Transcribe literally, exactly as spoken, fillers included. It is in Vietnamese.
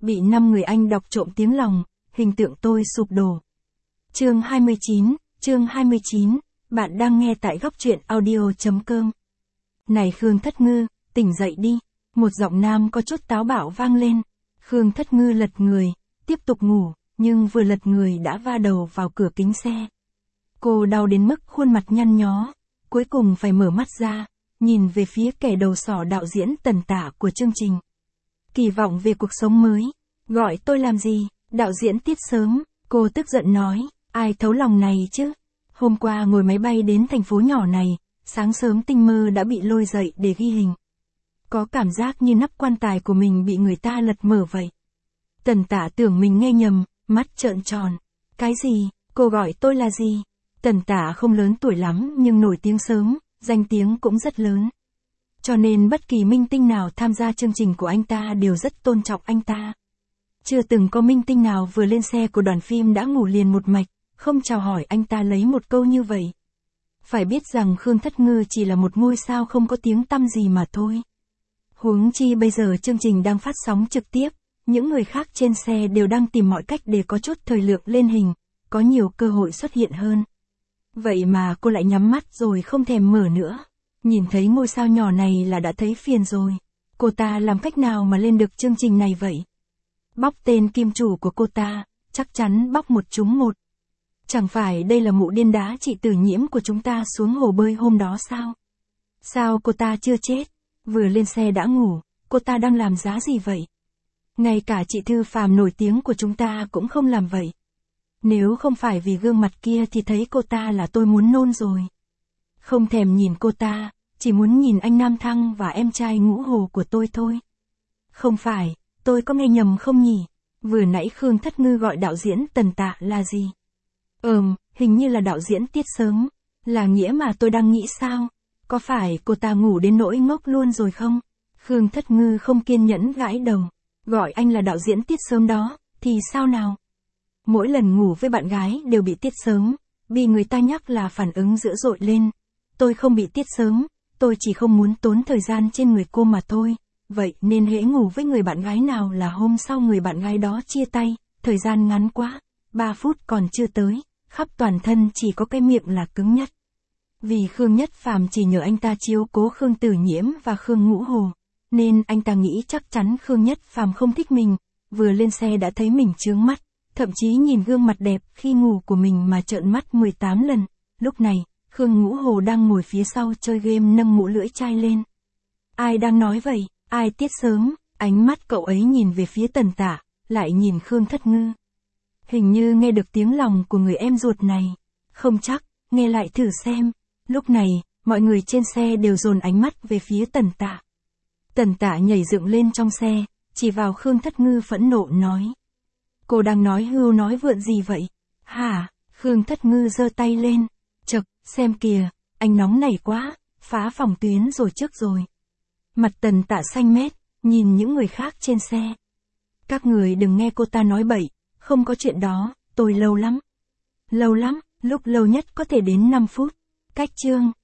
bị năm người anh đọc trộm tiếng lòng, hình tượng tôi sụp đổ. Chương hai mươi chín, chương hai mươi chín, bạn đang nghe tại góc truyện audio chấm com. Này Khương Thất Ngư, tỉnh dậy đi, một giọng nam có chút táo bạo vang lên. Khương Thất Ngư lật người, tiếp tục ngủ, nhưng vừa lật người đã va đầu vào cửa kính xe. Cô đau đến mức khuôn mặt nhăn nhó, cuối cùng phải mở mắt ra, nhìn về phía kẻ đầu sỏ đạo diễn Tần Tả của chương trình. Kỳ vọng về cuộc sống mới, gọi tôi làm gì, đạo diễn Tiết Sớm, cô tức giận nói, ai thấu lòng này chứ. Hôm qua ngồi máy bay đến thành phố nhỏ này, sáng sớm tinh mơ đã bị lôi dậy để ghi hình. Có cảm giác như nắp quan tài của mình bị người ta lật mở vậy. Tần Tả tưởng mình nghe nhầm, mắt trợn tròn. Cái gì, cô gọi tôi là gì? Tần Tả không lớn tuổi lắm nhưng nổi tiếng sớm, danh tiếng cũng rất lớn. Cho nên bất kỳ minh tinh nào tham gia chương trình của anh ta đều rất tôn trọng anh ta. Chưa từng có minh tinh nào vừa lên xe của đoàn phim đã ngủ liền một mạch, không chào hỏi anh ta lấy một câu như vậy. Phải biết rằng Khương Thất Ngư chỉ là một ngôi sao không có tiếng tăm gì mà thôi. Huống chi bây giờ chương trình đang phát sóng trực tiếp, những người khác trên xe đều đang tìm mọi cách để có chút thời lượng lên hình, có nhiều cơ hội xuất hiện hơn. Vậy mà cô lại nhắm mắt rồi không thèm mở nữa. Nhìn thấy ngôi sao nhỏ này là đã thấy phiền rồi. Cô ta làm cách nào mà lên được chương trình này vậy? Bóc tên kim chủ của cô ta, chắc chắn bóc một trúng một. Chẳng phải đây là mụ điên đá chị Tử Nhiễm của chúng ta xuống hồ bơi hôm đó sao? Sao cô ta chưa chết? Vừa lên xe đã ngủ, cô ta đang làm giá gì vậy? Ngay cả chị Thư Phàm nổi tiếng của chúng ta cũng không làm vậy. Nếu không phải vì gương mặt kia thì thấy cô ta là tôi muốn nôn rồi. Không thèm nhìn cô ta, chỉ muốn nhìn anh Nam Thăng và em trai Ngũ Hồ của tôi thôi. Không phải, tôi có nghe nhầm không nhỉ? Vừa nãy Khương Thất Ngư gọi đạo diễn Tần Tả là gì? Ừm, hình như là đạo diễn Tiết Sớm. Là nghĩa mà tôi đang nghĩ sao? Có phải cô ta ngủ đến nỗi ngốc luôn rồi không? Khương Thất Ngư không kiên nhẫn gãi đầu. Gọi anh là đạo diễn Tiết Sớm đó, thì sao nào? Mỗi lần ngủ với bạn gái đều bị Tiết Sớm, bị người ta nhắc là phản ứng dữ dội lên. Tôi không bị Tiết Sớm, tôi chỉ không muốn tốn thời gian trên người cô mà thôi. Vậy nên hễ ngủ với người bạn gái nào là hôm sau người bạn gái đó chia tay, thời gian ngắn quá, ba phút còn chưa tới, khắp toàn thân chỉ có cái miệng là cứng nhất. Vì Khương Nhất Phàm chỉ nhờ anh ta chiếu cố Khương Tử Nhiễm và Khương Ngũ Hồ, nên anh ta nghĩ chắc chắn Khương Nhất Phàm không thích mình, vừa lên xe đã thấy mình chướng mắt, thậm chí nhìn gương mặt đẹp khi ngủ của mình mà trợn mắt mười tám lần. Lúc này, Khương Ngũ Hồ đang ngồi phía sau chơi game nâng mũ lưỡi chai lên. Ai đang nói vậy? Ai Tiết Sớm? Ánh mắt cậu ấy nhìn về phía Tần Tả, lại nhìn Khương Thất Ngư. Hình như nghe được tiếng lòng của người em ruột này. Không chắc, nghe lại thử xem. Lúc này, mọi người trên xe đều dồn ánh mắt về phía Tần Tả. Tần Tả nhảy dựng lên trong xe, chỉ vào Khương Thất Ngư phẫn nộ nói. Cô đang nói hưu nói vượn gì vậy? Hả? Khương Thất Ngư giơ tay lên. Chậc, xem kìa, anh nóng nảy quá, phá phòng tuyến rồi trước rồi. Mặt Tần Tả xanh mét, nhìn những người khác trên xe. Các người đừng nghe cô ta nói bậy, không có chuyện đó, tôi lâu lắm. Lâu lắm, lúc lâu nhất có thể đến năm phút. Cách chương.